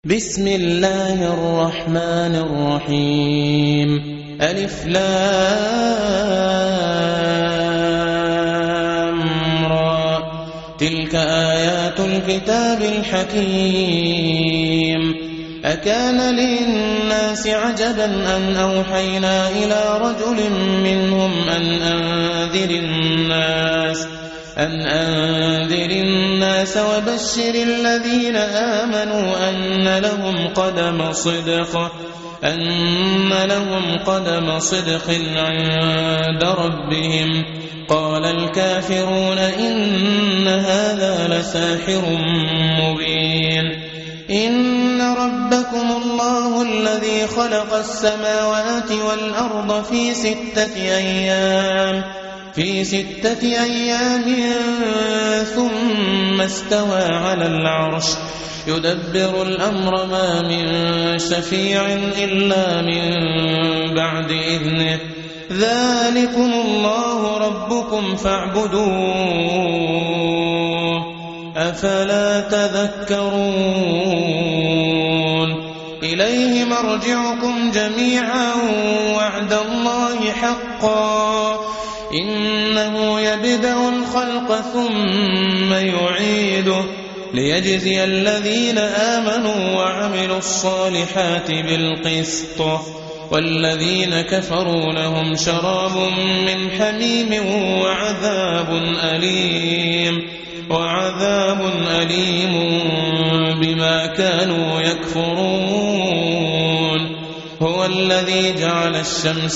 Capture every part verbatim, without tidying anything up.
بسم الله الرحمن الرحيم ألف لام را تلك آيات الكتاب الحكيم أكان للناس عجبا أن أوحينا إلى رجل منهم أن أنذر الناس أن أنذر الناس وبشر الذين آمنوا أن لهم قدم صدق أن لهم قدم صدق عند ربهم قال الكافرون إن هذا لساحر مبين إن ربكم الله الذي خلق السماوات والأرض في ستة أيام في ستة أيام ثم استوى على العرش يدبر الأمر ما من شفيع إلا من بعد إذنه ذلكم الله ربكم فاعبدوه أفلا تذكرون إليه مرجعكم جميعا وعد الله حقا إنه يبدأ الخلق ثم يعيده ليجزي الذين آمنوا وعملوا الصالحات بالقسط والذين كفروا لهم شراب من حميم وعذاب أليم وعذاب أليم بما كانوا يكفرون هو الذي جعل الشمس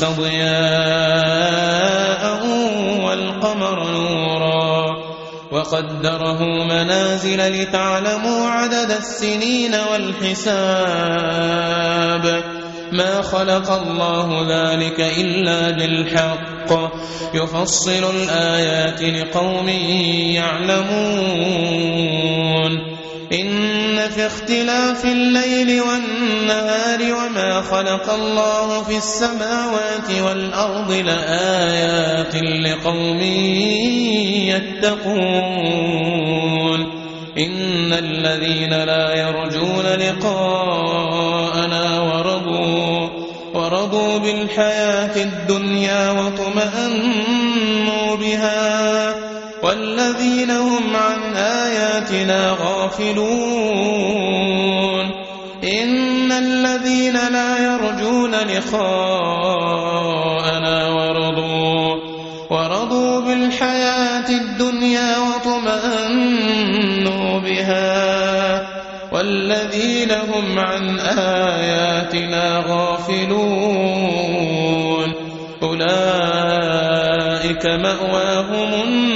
ضياء والقمر نورا وقدره منازل لتعلموا عدد السنين والحساب ما خلق الله ذلك إلا بالحق يفصل الآيات لقوم يعلمون إن في اختلاف الليل والنهار وما خلق الله في السماوات والأرض لآيات لقوم يتقون إن الذين لا يرجون لقاءنا ورضوا ورضوا بالحياة الدنيا واطمأنوا بها والذين هم عن آياتنا غافلون إن الذين لا يرجون لقاءنا ورضوا ورضوا بالحياة الدنيا واطمأنوا بها والذين هم عن آياتنا غافلون أولئك مأواهم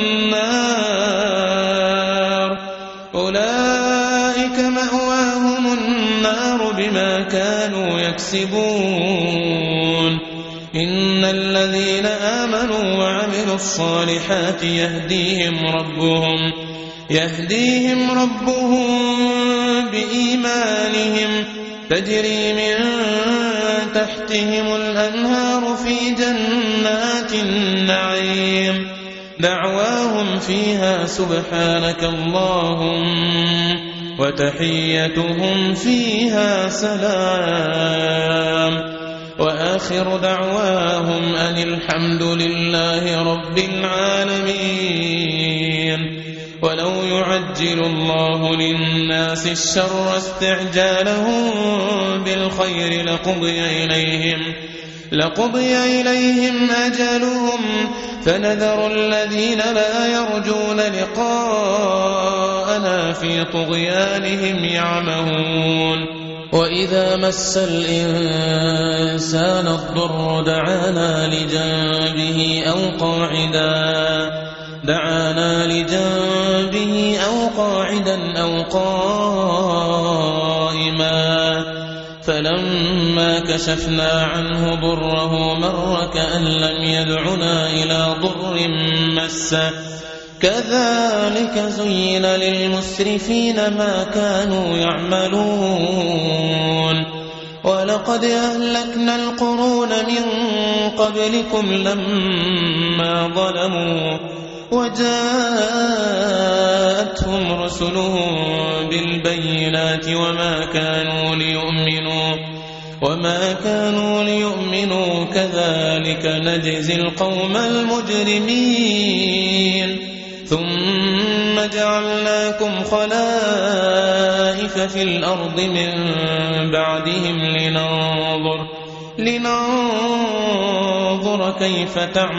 النار أولئك مأواهم النار بما كانوا يكسبون إن الذين آمنوا وعملوا الصالحات يهديهم ربهم يهديهم ربهم بإيمانهم تجري من تحتهم الأنهار في جنات النعيم دعواهم فيها سبحانك اللهم وتحيتهم فيها سلام وآخر دعواهم أن الحمد لله رب العالمين ولو يعجل الله للناس الشر استعجالهم بالخير لقضي إليهم لقضي إليهم أجلهم فنذر الذين لا يرجون لقاءنا في طغيانهم يعمهون وإذا مس الإنسان الضر دعانا لجنبه أو قاعدا دعانا لجنبه أو قاعدا أو قائما فلما كشفنا عنه ضره مر كأن لم يدعنا إلى ضر مسه كذلك زين للمسرفين ما كانوا يعملون ولقد أهلكنا القرون من قبلكم لما ظلموا وجاءتهم رسلهم بالبينات وما كانوا ليؤمنوا وما كانوا ليؤمنوا كذلك نجزي القوم المجرمين ثم جعلناكم خلائف في الأرض من بعدهم لننظر لننظر كيف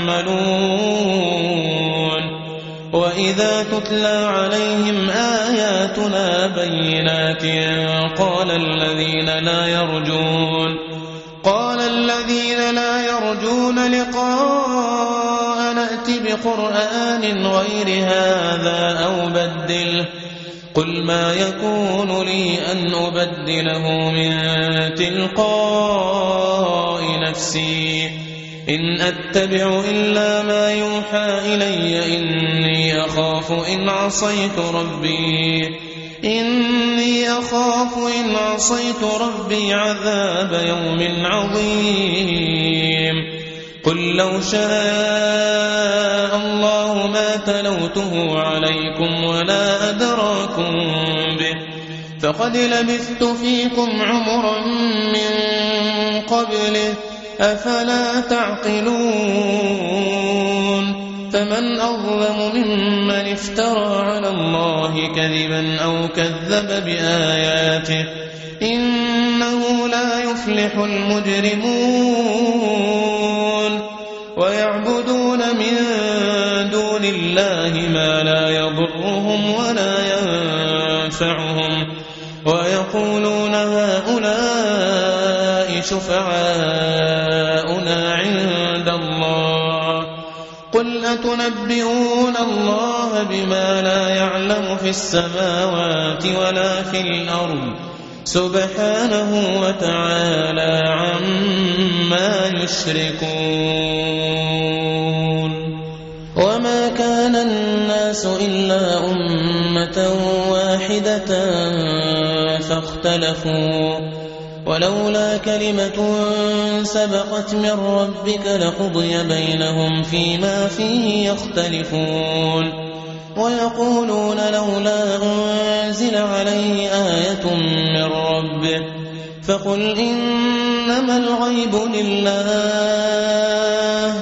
تعملون وإذا تتلى عليهم آياتنا بينات قال الذين لا يرجون قال الذين لا يرجون لقاء نأت بقرآن غير هذا أو بدله قل ما يكون لي أن أبدله من تلقاء نفسي إن أتبع إلا ما يوحى إلي إني أخاف إن عصيت ربي إني أخاف إن عصيت ربي عذاب يوم عظيم قل لو شاء الله ما تلوته عليكم ولا أدراكم به فقد لبثت فيكم عمرا من قبله أفلا تعقلون فمن أظلم ممن افترى على الله كذبا أو كذب بآياته إنه لا يفلح المجرمون ويعبدون من دون الله ما لا يضرهم ولا ينفعهم ويقولون هؤلاء شفعاؤنا عند الله قل أتنبئون الله بما لا يعلم في السماوات ولا في الأرض سبحانه وتعالى عما يشركون وما كان الناس إلا أمة واحدة فاختلفوا ولولا كلمة سبقت من ربك لقضي بينهم فيما فيه يختلفون ويقولون لولا أنزل عليه آية من ربه فقل إنما الغيب لله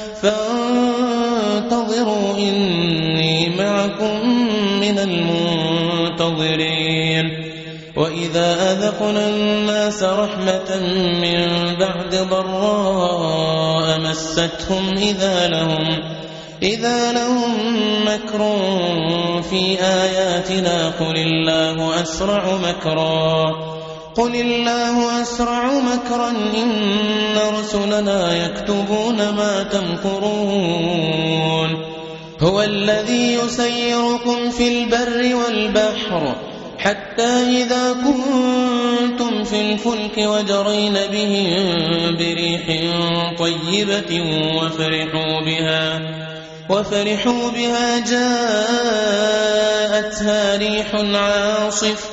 فانتظروا إني معكم من المنتظرين وإذا أذقنا الناس رحمة من بعد ضراء مستهم إذا لهم إذا لهم مكر في آياتنا قل الله أسرع مكرا قل الله أسرع مكرا إن رسلنا يكتبون ما تمكرون هو الذي يسيركم في البر والبحر حتى إذا كنتم في الفلك وجرين بهم بريح طيبة وفرحوا بها وفرحوا بها جاءتها ريح عاصف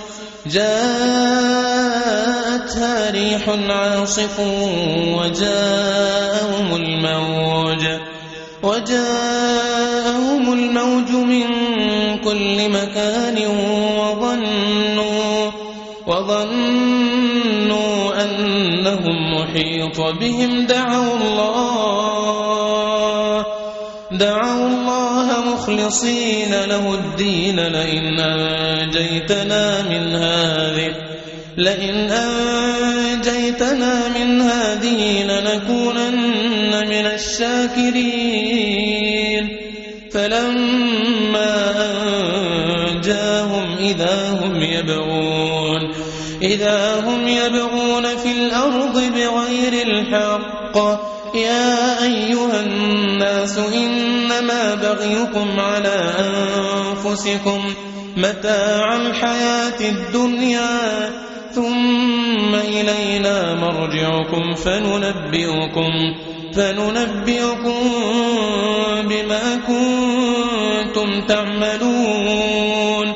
جاءتها ريح عاصف وجاءهم الموج وجاءهم الموج من كل مكان وظنوا وظنوا أنهم محيط بهم دعوا الله دعوا الله مخلصين له الدين لئن أنجيتنا من هذه لئن أنجيتنا من هذه لنكونن من الشاكرين فلما أنجاهم إذا هم يبغون إذا هم يبغون في الأرض بغير الحق يا أيها الناس إنما بغيكم على أنفسكم متاع الحياة الدنيا ثم إلينا مرجعكم فننبئكم فننبئكم بما كنتم تعملون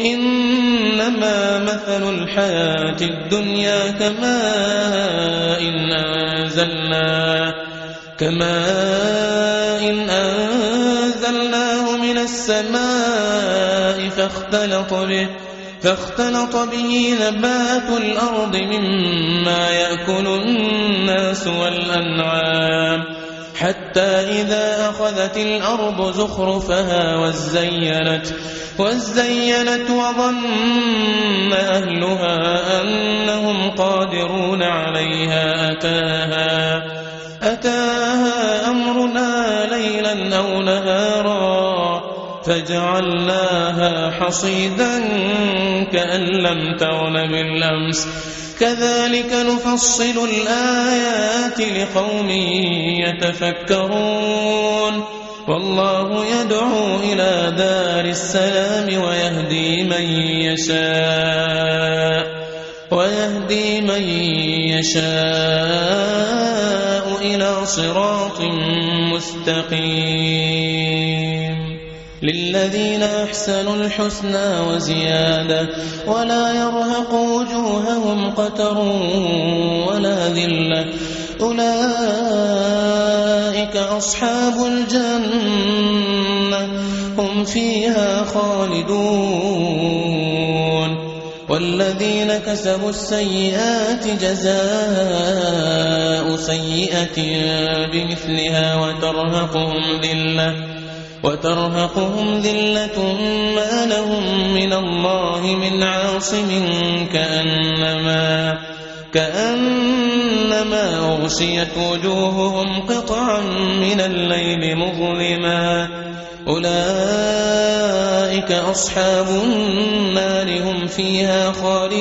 إنما مثل الحياة الدنيا كماء إن أنزلناه كماء إن أنزلناه السماء فاختلط به فاختلط به نبات الأرض مما يأكل الناس والأنعام حتى إذا أخذت الأرض زخرفها وزينت وزينت وظن أهلها أنهم قادرون عليها أتاها أتاها أمرنا ليلا أو نهارا فجعلناها حصيدا كأن لم تغن بالأمس كذلك نفصل الآيات لقوم يتفكرون والله يدعو إلى دار السلام ويهدي من يشاء ويهدي من يشاء إلى صراط مستقيم للذين أحسنوا الحسنى وزيادة ولا يرهق وجوههم قتر ولا ذلة أولئك أصحاب الجنة هم فيها خالدون والذين كسبوا السيئات جزاء سيئة بمثلها وترهقهم ذلة وترهقهم ذلة ما لهم من الله من عاصم كأنما كأنما أغشيت وجوههم قطعا من الليل مظلما أولئك أصحاب النار هم فيها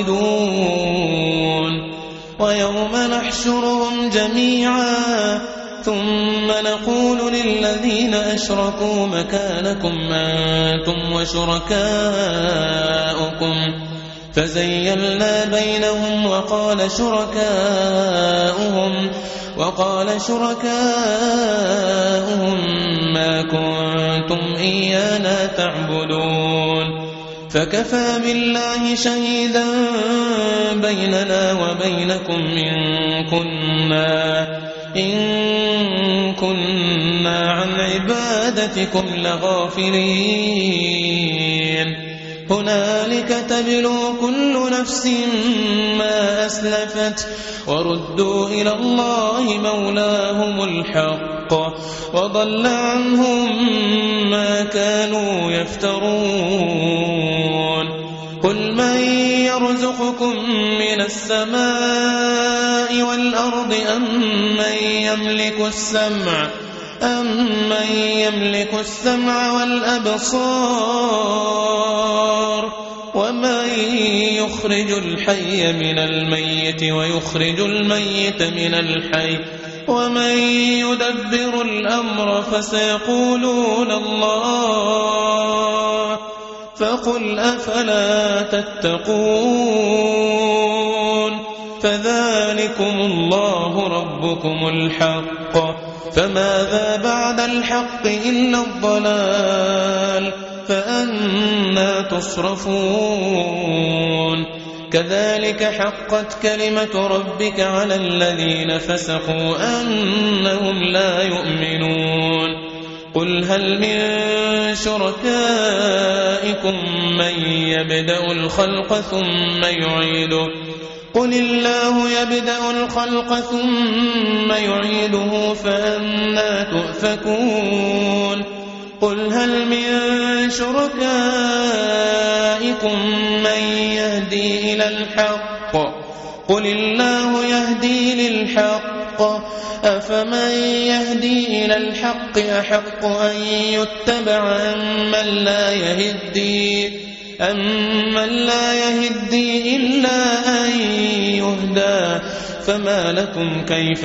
خالدون ويوم نحشرهم جميعا ثم نقول للذين أشركوا مكانكم أنتم وشركاؤكم فزيلنا بينهم وقال شركاؤهم وقال شركاؤهم ما كنتم إيانا تعبدون فكفى بالله شهيدا بيننا وبينكم إن كنا إن كنا عن عبادتكم لغافلين هنالك تبلو كل نفس ما أسلفت وردوا إلى الله مولاهم الحق وضل عنهم ما كانوا يفترون قل من يرزقكم من السماء والأرض أم من يملك السمع أمن يملك السمع والأبصار ومن يخرج الحي من الميت ويخرج الميت من الحي ومن يدبر الأمر فسيقولون الله فقل أفلا تتقون فذلكم الله ربكم الحق فماذا بعد الحق إلا الضلال فأنى تصرفون كذلك حقت كلمة ربك على الذين فسقوا أنهم لا يؤمنون قل هل من شركائكم من يبدأ الخلق ثم يعيده قل الله يبدأ الخلق ثم يعيده فأنى تؤفكون قل هل من شركائكم من يهدي إلى الحق قل الله يهدي للحق أفمن يهدي إلى الحق أحق أن يتبع أمن لا يهدي أمن لا يهدي إلا أن يهدى فما لكم كيف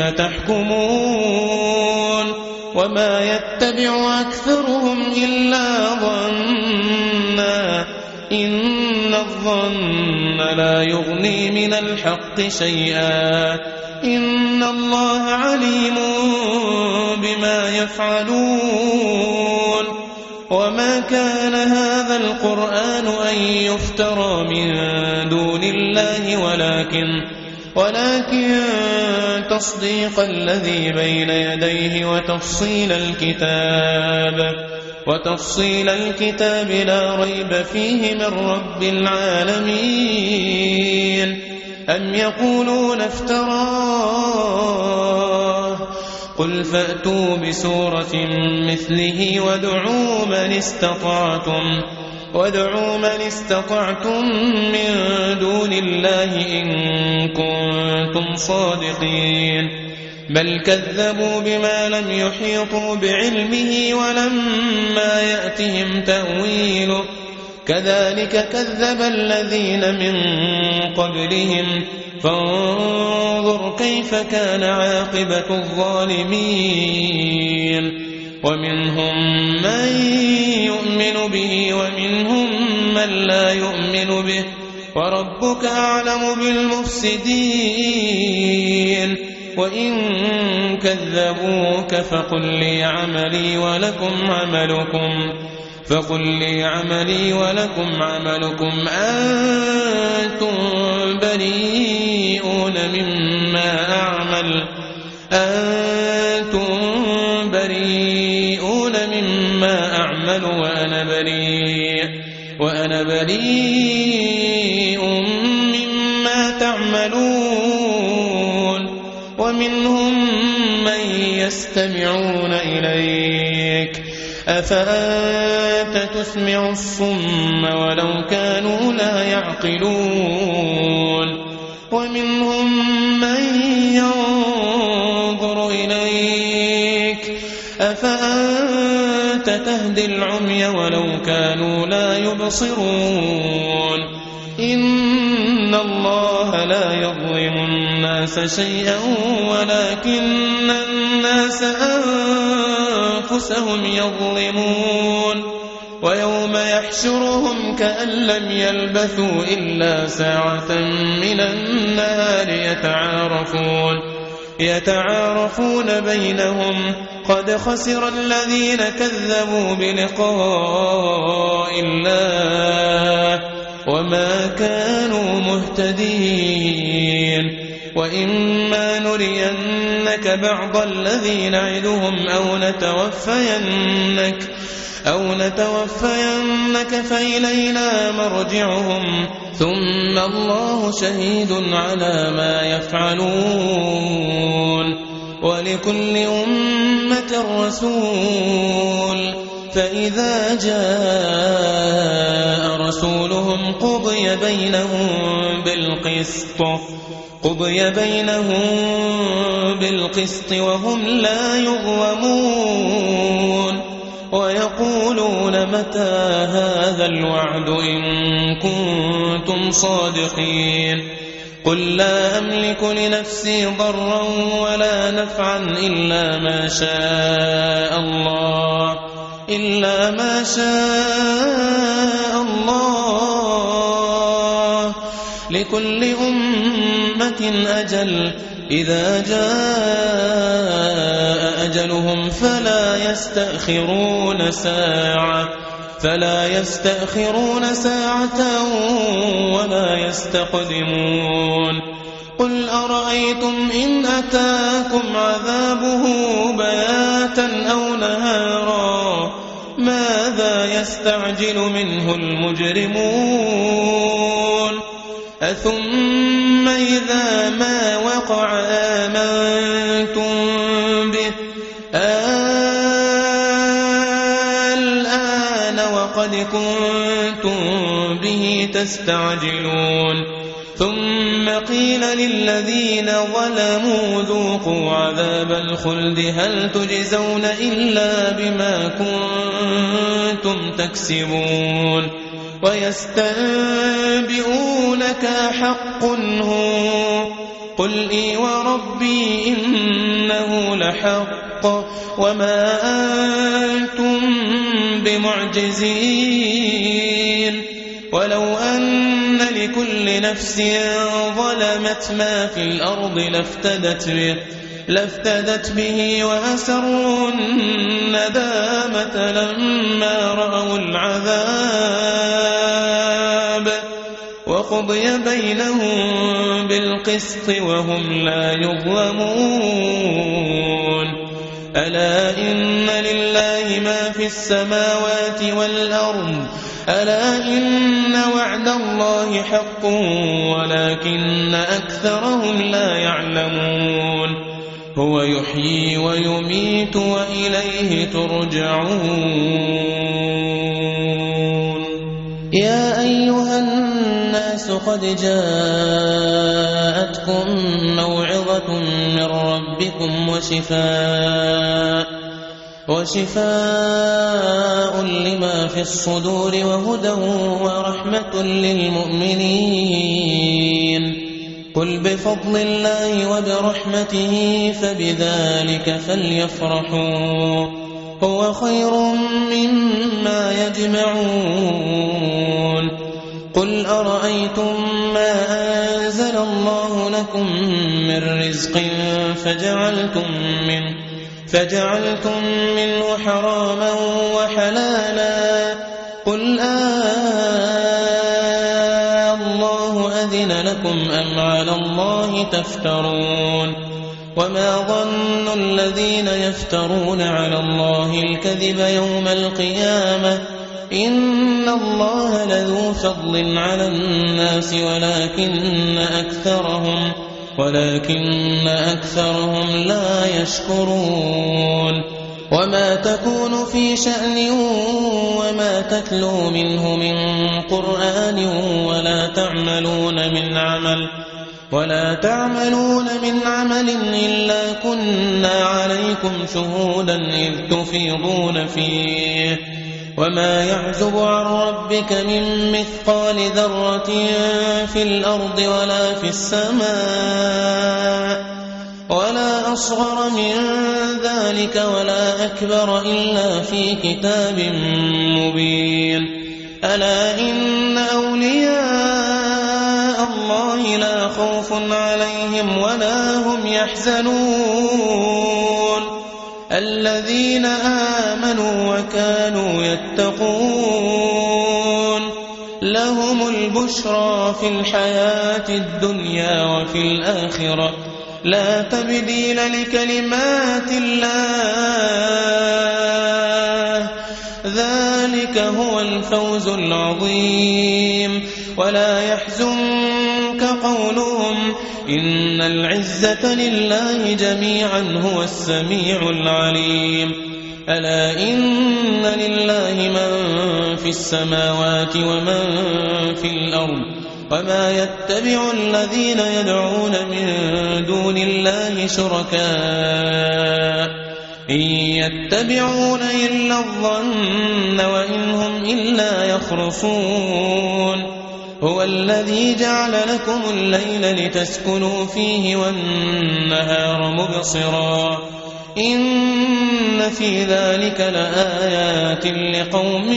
تحكمون وما يتبع أكثرهم إلا ظنا إن الظن لا يغني من الحق شيئا إن الله عليم بما يفعلون وما كان هذا القرآن أن يفترى من دون الله ولكن ولكن تصديق الذي بين يديه وتفصيل الكتاب وتفصيل الكتاب لا ريب فيه من رب العالمين. أم يقولون افتراه قل فأتوا بسورة مثله وادعوا من استطعتم وادعوا من استطعتم من دون الله إن كنتم صادقين. بل كذبوا بما لم يحيطوا بعلمه ولما يأتهم تأويله كذلك كذب الذين من قبلهم فانظر كيف كان عاقبة الظالمين. ومنهم من يؤمن به ومنهم من لا يؤمن به وربك أعلم بالمفسدين. وإن كذبوك فقل لي عملي ولكم عملكم فقل لي عملي ولكم عملكم أنتم بريئون مما أعمل أنتم بريئون مما أعمل وأنا بريء وأنا بريء مما تعملون. ومنهم من يستمعون إليك أفأنت تسمع الصم ولو كانوا لا يعقلون. ومنهم من ينظر إليك أفأنت تهدي العمي ولو كانوا لا يبصرون. إن الله لا يظلم الناس شيئا ولكن الناس أنفسهم يظلمون. ويوم يحشرهم كأن لم يلبثوا إلا ساعة من النهار يتعارفون يتعارفون بينهم قد خسر الذين كذبوا بلقاء الله وما كانوا مهتدين. وإما نرينك بعض الذي نعدهم أو نتوفينك أو نتوفينك فإلينا مرجعهم ثم الله شهيد على ما يفعلون. ولكل أمة رسول فإذا جاء رسولهم قضي بينهم بالقسط قضي بينهم بالقسط وهم لا يظلمون. ويقولون متى هذا الوعد إن كنتم صادقين. قل لا أملك لنفسي ضرا ولا نفعا إلا ما شاء الله إلا ما شاء الله لكل أمة أجل إذا جاء أجلهم فلا يستأخرون ساعة فلا يستأخرون ساعة ولا يستقدمون. قل أرأيتم إن أتاكم عذابه بياتا أو نهارا ماذا يستعجل منه المجرمون. أثم إذا ما وقع آمنتم به الآن وقد كنتم به تستعجلون. ثم قيل للذين ظلموا ذوقوا عذاب الخلد هل تجزون إلا بما كنتم تكسبون. ويستنبئونك حق هو قل إي وربي إنه لحق وما أنتم بمعجزين. ولو أن لكل نفس ظلمت ما في الأرض لافتدت به لافتدت به وأسروا الندامة لما رأوا العذاب وقضي بينهم بالقسط وهم لا يظلمون. ألا إن لله ما في السماوات والأرض ألا إن وعد الله حق ولكن أكثرهم لا يعلمون هو يحيي ويميت وإليه ترجعون يا أيها الناس قد جاءتكم موعظة من ربكم وشفاء وشفاء لما في الصدور وهدى ورحمة للمؤمنين قل بفضل الله وبرحمته فبذلك فليفرحوا هو خير مما يجمعون قل أرأيتم ما أنزل الله لكم من رزق فجعلتم منه فجعلتم منه حراما وحلالا قل آه الله أذن لكم أم على الله تفترون وما ظن الذين يفترون على الله الكذب يوم القيامة إن الله لذو فضل على الناس ولكن أكثرهم ولكن أكثرهم لا يشكرون وما تكون في شأن وما تتلو منه من قرآن ولا تعملون من عمل ولا تعملون من عمل إلا كنا عليكم شهودا إذ تفيضون فيه وما يعزب عن ربك من مثقال ذرة في الأرض ولا في السماء ولا أصغر من ذلك ولا أكبر إلا في كتاب مبين ألا إن أولياء الله لا خوف عليهم ولا هم يحزنون الذين آمنوا وكانوا يتقون لهم البشرى في الحياة الدنيا وفي الآخرة لا تبديل لكلمات الله ذلك هو الفوز العظيم ولا يحزنك قولهم إن العزة لله جميعا هو السميع العليم ألا إن لله من في السماوات ومن في الأرض وما يتبع الذين يدعون من دون الله شركاء إن يتبعون إلا الظن وإن هم إلا يخرصون هو الذي جعل لكم الليل لتسكنوا فيه والنهار مبصرا إن في ذلك لآيات لقوم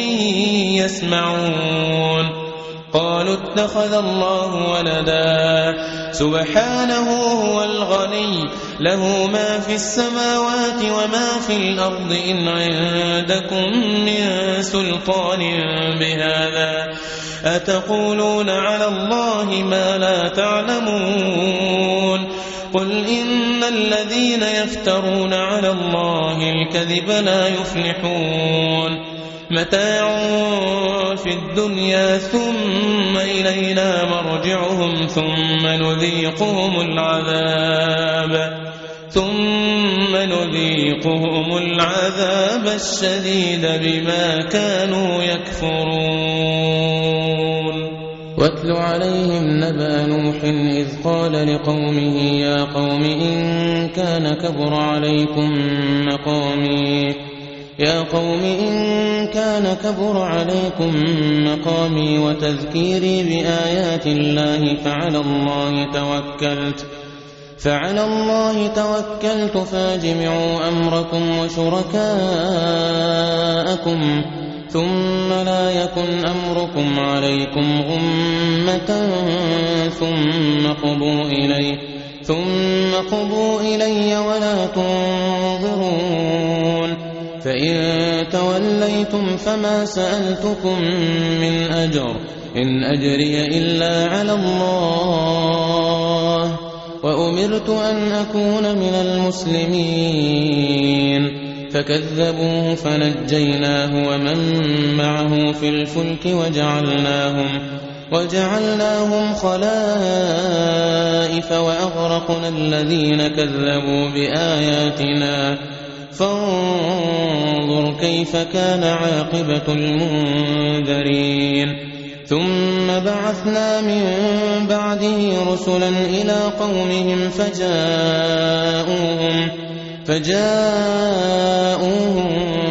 يسمعون قالوا اتخذ الله ولدا سبحانه هو الغني له ما في السماوات وما في الأرض إن عندكم من سلطان بهذا أتقولون على الله ما لا تعلمون قل إن الذين يفترون على الله الكذب لا يفلحون متاع في الدنيا ثم إلينا مرجعهم ثم نذيقهم العذاب ثم نذيقهم العذاب الشديد بما كانوا يكفرون واتل عليهم نبأ نوح إذ قال لقومه يا قوم إن كان كبر عليكم مقامي يا قوم إن كان كبر عليكم مقامي وتذكيري بآيات الله فعلى الله توكلت فعلى الله توكلت فاجمعوا أمركم وشركاءكم ثم لا يكن أمركم عليكم غمة ثم قضوا إلي ثم قضوا إلي ولا تنظرون فإن توليتم فما سألتكم من أجر إن أجري إلا على الله وأمرت وأمرت أن أكون من المسلمين فكذبوه فنجيناه ومن معه في الفلك وجعلناهم, وجعلناهم خلائف وأغرقنا الذين كذبوا بآياتنا فانظر كيف كان عاقبة المنذرين. ثم بعثنا من بعده رسلا إلى قومهم فجاءوهم, فجاءوهم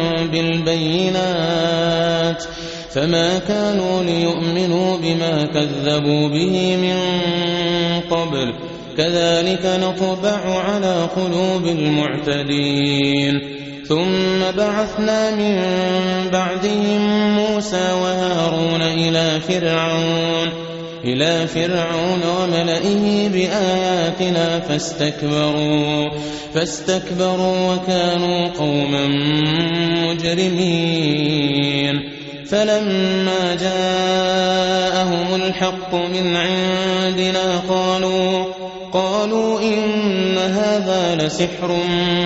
بالبينات فما كانوا ليؤمنوا بما كذبوا به من قبل كذلك نطبع على قلوب المعتدين. ثم بعثنا من بعدهم موسى وهارون إلى فرعون إلى فرعون وملئه بآياتنا فاستكبروا فاستكبروا وكانوا قوما مجرمين. فلما جاءهم الحق من عندنا قالوا قالوا إن هذا لسحر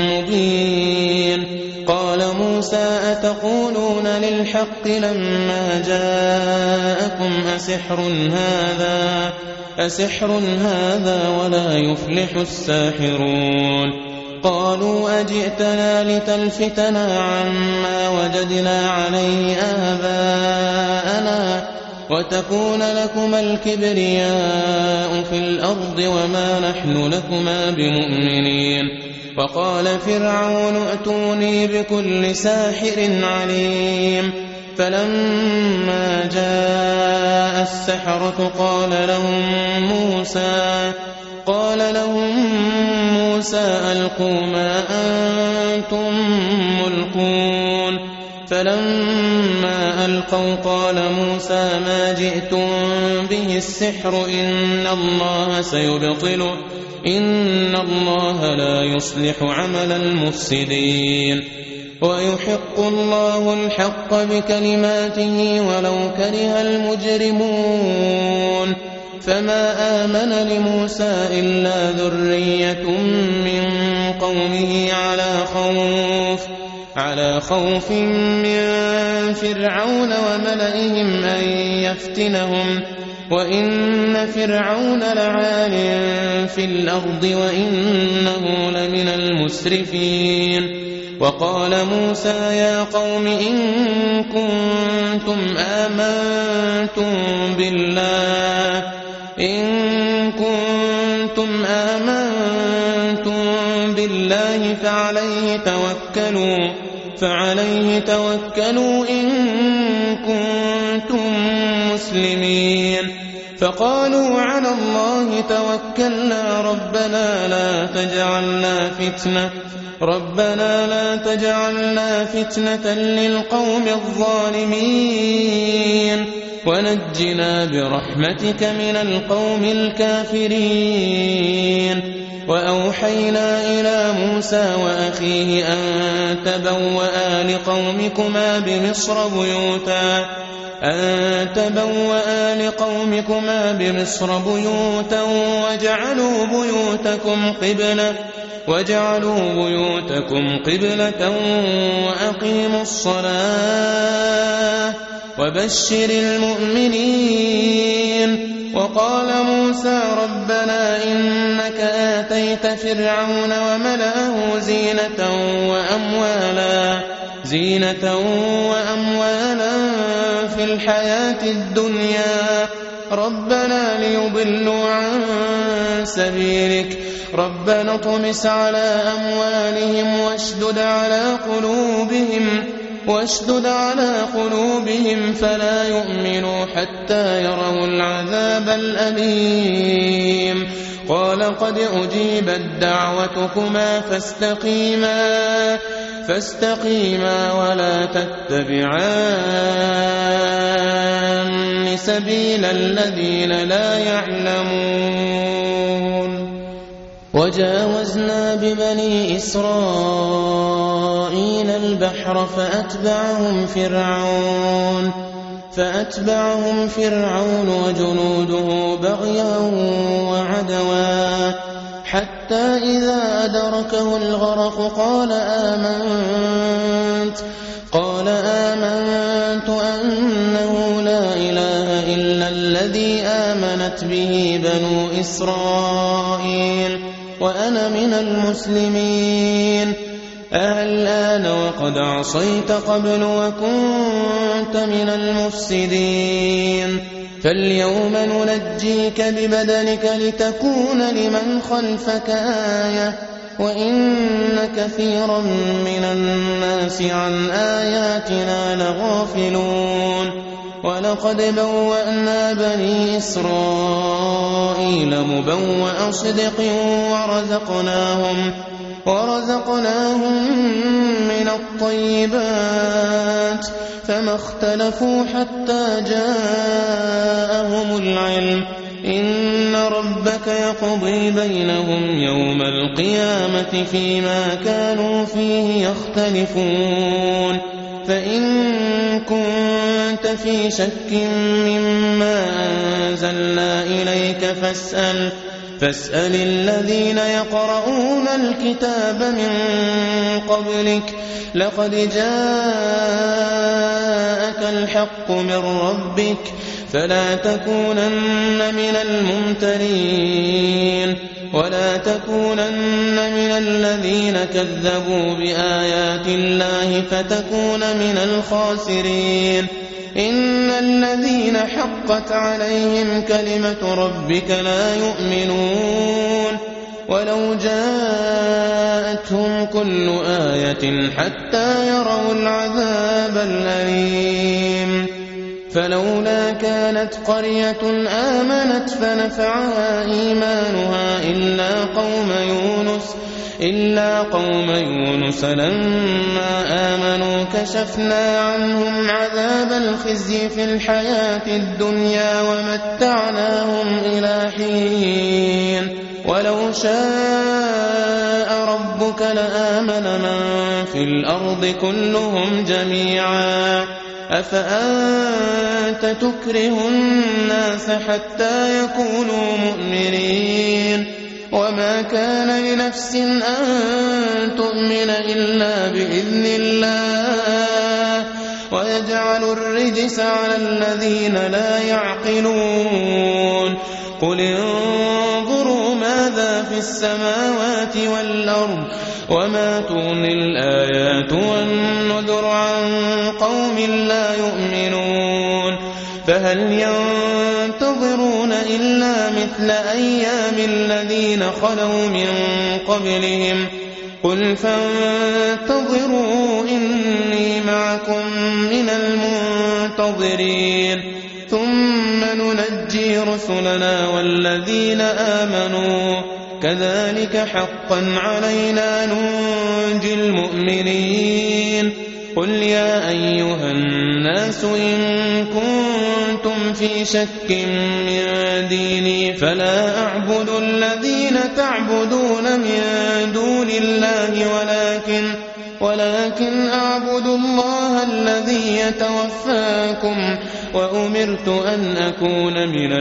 مبين. قال موسى أتقولون للحق لما جاءكم أسحر هذا أسحر هذا ولا يفلح الساحرون. قالوا أجئتنا لتلفتنا عما وجدنا عليه آباءنا وتكون لكما الكبرياء في الأرض وما نحن لكما بمؤمنين. وقال فرعون ائتوني بكل ساحر عليم. فلما جاء السحرة قال لهم موسى قال لهم موسى ألقوا ما أنتم ملقون. فلما ألقوا قال موسى ما جئتم به السحر إن الله سيبطله إن الله لا يصلح عمل المفسدين ويحق الله الحق بكلماته ولو كره المجرمون. فما آمن لموسى إلا ذرية من قومه على خوف على خوف من فرعون وملئهم أن يفتنهم وإن فرعون لعال في الأرض وإنه لمن المسرفين. وقال موسى يا قوم إن كنتم آمنتم بالله إن كنتم آمنتم بالله فعليه توكلوا فعليه توكلوا إن كنتم مسلمين. فقالوا على الله توكلنا ربنا لا تجعلنا فتنة ربنا لا تجعلنا فتنة للقوم الظالمين ونجنا برحمتك من القوم الكافرين. وأوحينا إلى موسى وأخيه أن تبوأ لقومكما بمصر بيوتا أن تبوأ لقومكما بمصر بيوتا وجعلوا بيوتكم قبلة وجعلوا بيوتكم قبلة وأقيموا الصلاة وبشر المؤمنين. وقال موسى ربنا إنك آتيت فرعون وملأه زينة وأموالا زينة وأموالا في الحياة الدنيا ربنا ليضلوا عن سبيلك ربنا اطمس على أموالهم واشدد على قلوبهم واشدد على قلوبهم فلا يؤمنوا حتى يروا العذاب الأليم. قال قد أجيبت دعوتكما فاستقيما فاستقيما ولا تتبعان سبيل الذين لا يعلمون. وجاوزنا ببني إسرائيل البحر فأتبعهم فرعون فأتبعهم فرعون وجنوده بغيا وعدوا حتى إذا أدركه الغرق قال آمنت قال آمنت أنه لا إله إلا الذي آمنت به بنو إسرائيل وأنا من المسلمين. الآن وقد عصيت قبل وكنت من المفسدين فاليوم ننجيك ببدنك لتكون لمن خلفك آية وإن كثيرا من الناس عن آياتنا لغافلون. ولقد بوأنا بني إسرائيل مبوأ صدق ورزقناهم ورزقناهم من الطيبات فما اختلفوا حتى جاءهم العلم إن ربك يقضي بينهم يوم القيامة فيما كانوا فيه يختلفون. فإن كنت في شك مما أنزلنا إليك فاسأل فاسأل الذين يقرؤون الكتاب من قبلك لقد جاءك الحق من ربك فلا تكونن من الممترين ولا تكونن من الذين كذبوا بآيات الله فتكون من الخاسرين. إن الذين حقت عليهم كلمة ربك لا يؤمنون ولو جاءتهم كل آية حتى يروا العذاب الأليم. فلولا كانت قرية آمنت فنفعها إيمانها إلا قوم يونس إلا قوم يونس لما آمنوا كشفنا عنهم عذاب الخزي في الحياة الدنيا ومتعناهم إلى حين. ولو شاء ربك لآمن من في الأرض كلهم جميعا أفأنت تكره الناس حتى يكونوا مؤمنين وما كان لنفس أن تؤمن إلا بإذن الله ويجعل الرجس على الذين لا يعقلون. قل انظروا ماذا في السماوات والأرض وما تغني الآيات والنذر عن قوم لا يؤمنون. فهل ينتظرون إلا مثل أيام الذين خلوا من قبلهم قل فانتظروا إني معكم من المنتظرين ثم ننجي رسلنا والذين آمنوا كذلك حقا علينا ننجي المؤمنين. قل يا أيها الناس إن كنتم في شك من ديني فلا أعبد الذين تعبدون من دون الله ولكن ولكن أعبد الله الذي يتوفاكم وأمرت أن أكون من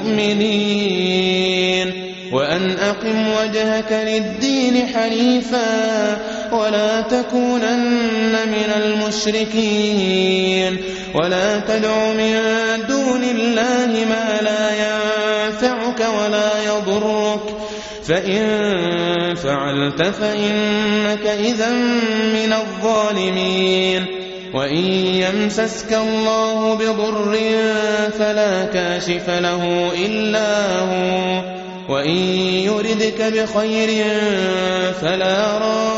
المؤمنين وأن أقم وجهك للدين حنيفا ولا تكونن من المشركين ولا تدع من دون الله ما لا ينفعك ولا يضرك فإن فعلت فإنك إذا من الظالمين. وإن يمسسك الله بضر فلا كاشف له إلا هو وإن يردك بخير فلا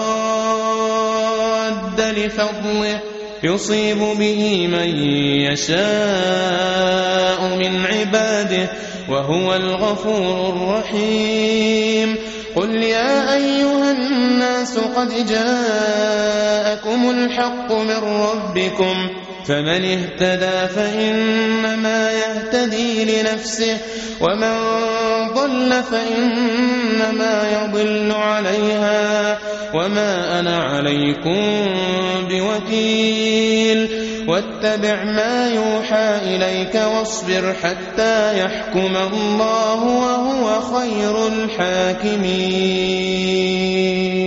راد لفضله يصيب به من يشاء من عباده وهو الغفور الرحيم. قل يا أيها الناس قد جاءكم الحق من ربكم فمن اهتدى فإنما يهتدي لنفسه ومن ضل فإنما يضل عليها وما أنا عليكم بوكيل. واتبع ما يوحى إليك واصبر حتى يحكم الله وهو خير الحاكمين.